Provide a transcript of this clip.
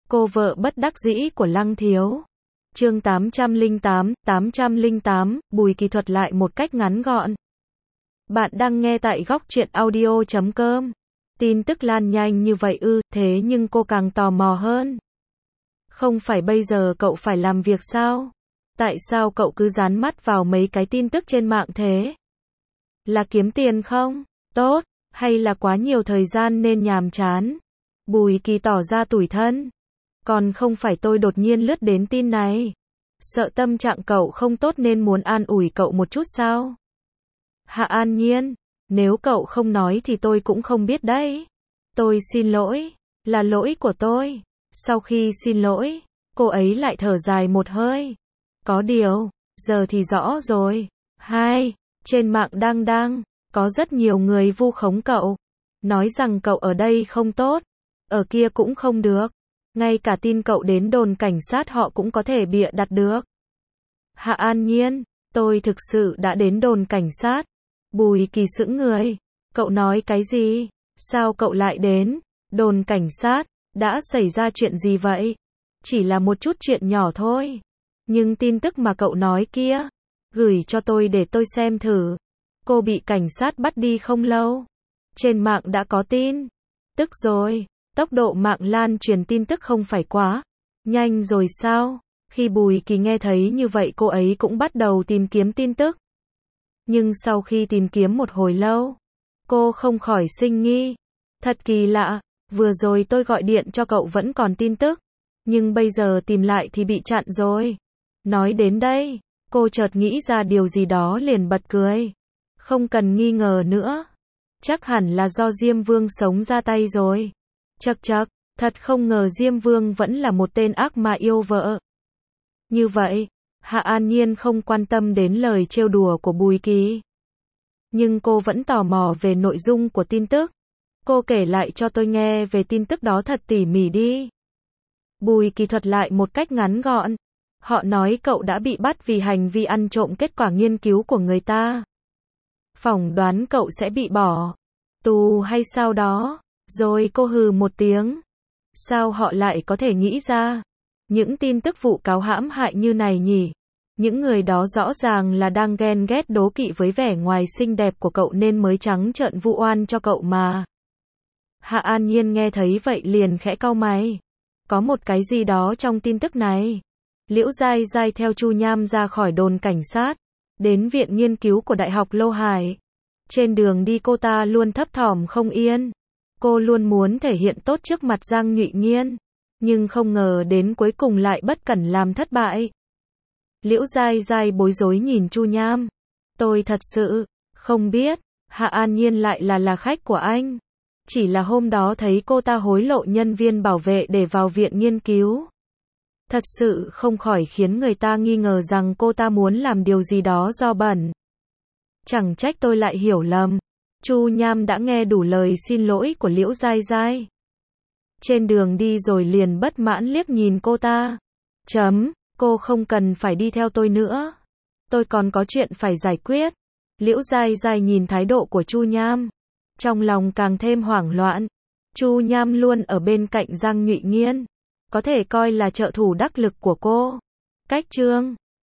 Cô vợ bất đắc dĩ của Lăng Thiếu. Chương 808, Bùi Kỳ thuật lại một cách ngắn gọn. Bạn đang nghe tại góc truyện audio.com. Tin tức lan nhanh như vậy ư? Thế nhưng cô càng tò mò hơn. Không phải bây giờ cậu phải làm việc sao? Tại sao cậu cứ dán mắt vào mấy cái tin tức trên mạng thế? Là kiếm tiền không? Tốt, hay là quá nhiều thời gian nên nhàm chán? Bùi Kỳ tỏ ra tủi thân. Còn không phải tôi đột nhiên lướt đến tin này. Sợ tâm trạng cậu không tốt nên muốn an ủi cậu một chút sao? Hạ An Nhiên, nếu cậu không nói thì tôi cũng không biết đấy. Tôi xin lỗi, là lỗi của tôi. Sau khi xin lỗi, cô ấy lại thở dài một hơi. Có điều, giờ thì rõ rồi. Trên mạng đang có rất nhiều người vu khống cậu. Nói rằng cậu ở đây không tốt, ở kia cũng không được. Ngay cả tin cậu đến đồn cảnh sát họ cũng có thể bịa đặt được. Hạ An Nhiên, tôi thực sự đã đến đồn cảnh sát. Bùi Kỳ sững người. Cậu nói cái gì? Sao cậu lại đến đồn cảnh sát? Đã xảy ra chuyện gì vậy? Chỉ là một chút chuyện nhỏ thôi. Nhưng tin tức mà cậu nói kia, gửi cho tôi để tôi xem thử. Cô bị cảnh sát bắt đi không lâu. Trên mạng đã có tin tức rồi. Tốc độ mạng lan truyền tin tức không phải quá nhanh rồi sao? Khi Bùi Kỳ nghe thấy như vậy cô ấy cũng bắt đầu tìm kiếm tin tức. Nhưng sau khi tìm kiếm một hồi lâu, cô không khỏi sinh nghi. Thật kỳ lạ, vừa rồi tôi gọi điện cho cậu vẫn còn tin tức. Nhưng bây giờ tìm lại thì bị chặn rồi. Nói đến đây, cô chợt nghĩ ra điều gì đó liền bật cười. Không cần nghi ngờ nữa. Chắc hẳn là do Diêm Vương sống ra tay rồi. Chậc, thật không ngờ Diêm Vương vẫn là một tên ác ma yêu vợ. Như vậy, Hạ An Nhiên không quan tâm đến lời trêu đùa của Bùi Kỳ. Nhưng cô vẫn tò mò về nội dung của tin tức. Cô kể lại cho tôi nghe về tin tức đó thật tỉ mỉ đi. Bùi Kỳ thuật lại một cách ngắn gọn. Họ nói cậu đã bị bắt vì hành vi ăn trộm kết quả nghiên cứu của người ta. Phỏng đoán cậu sẽ bị bỏ tù hay sao đó. Rồi cô hừ một tiếng. Sao họ lại có thể nghĩ ra những tin tức vụ cáo hãm hại như này nhỉ? Những người đó rõ ràng là đang ghen ghét đố kỵ với vẻ ngoài xinh đẹp của cậu nên mới trắng trợn vu oan cho cậu mà. Hạ An Nhiên nghe thấy vậy liền khẽ cau mày. Có một cái gì đó trong tin tức này. Liễu Giai Giai theo Chu Nham ra khỏi đồn cảnh sát, đến viện nghiên cứu của Đại học Lô Hải. Trên đường đi cô ta luôn thấp thỏm không yên. Cô luôn muốn thể hiện tốt trước mặt Giang Nhụy Nghiên, nhưng không ngờ đến cuối cùng lại bất cẩn làm thất bại. Liễu Giai Giai bối rối nhìn Chu Nham. Tôi thật sự không biết, Hạ An Nhiên lại là khách của anh. Chỉ là hôm đó thấy cô ta hối lộ nhân viên bảo vệ để vào viện nghiên cứu. Thật sự không khỏi khiến người ta nghi ngờ rằng cô ta muốn làm điều gì đó do bẩn. Chẳng trách tôi lại hiểu lầm. Chu Nham đã nghe đủ lời xin lỗi của Liễu Giai Giai. Trên đường đi rồi liền bất mãn liếc nhìn cô ta. Cô không cần phải đi theo tôi nữa. Tôi còn có chuyện phải giải quyết. Liễu Giai Giai nhìn thái độ của Chu Nham. Trong lòng càng thêm hoảng loạn. Chu Nham luôn ở bên cạnh Giang Nhụy Nghiên. Có thể coi là trợ thủ đắc lực của cô. Cách chương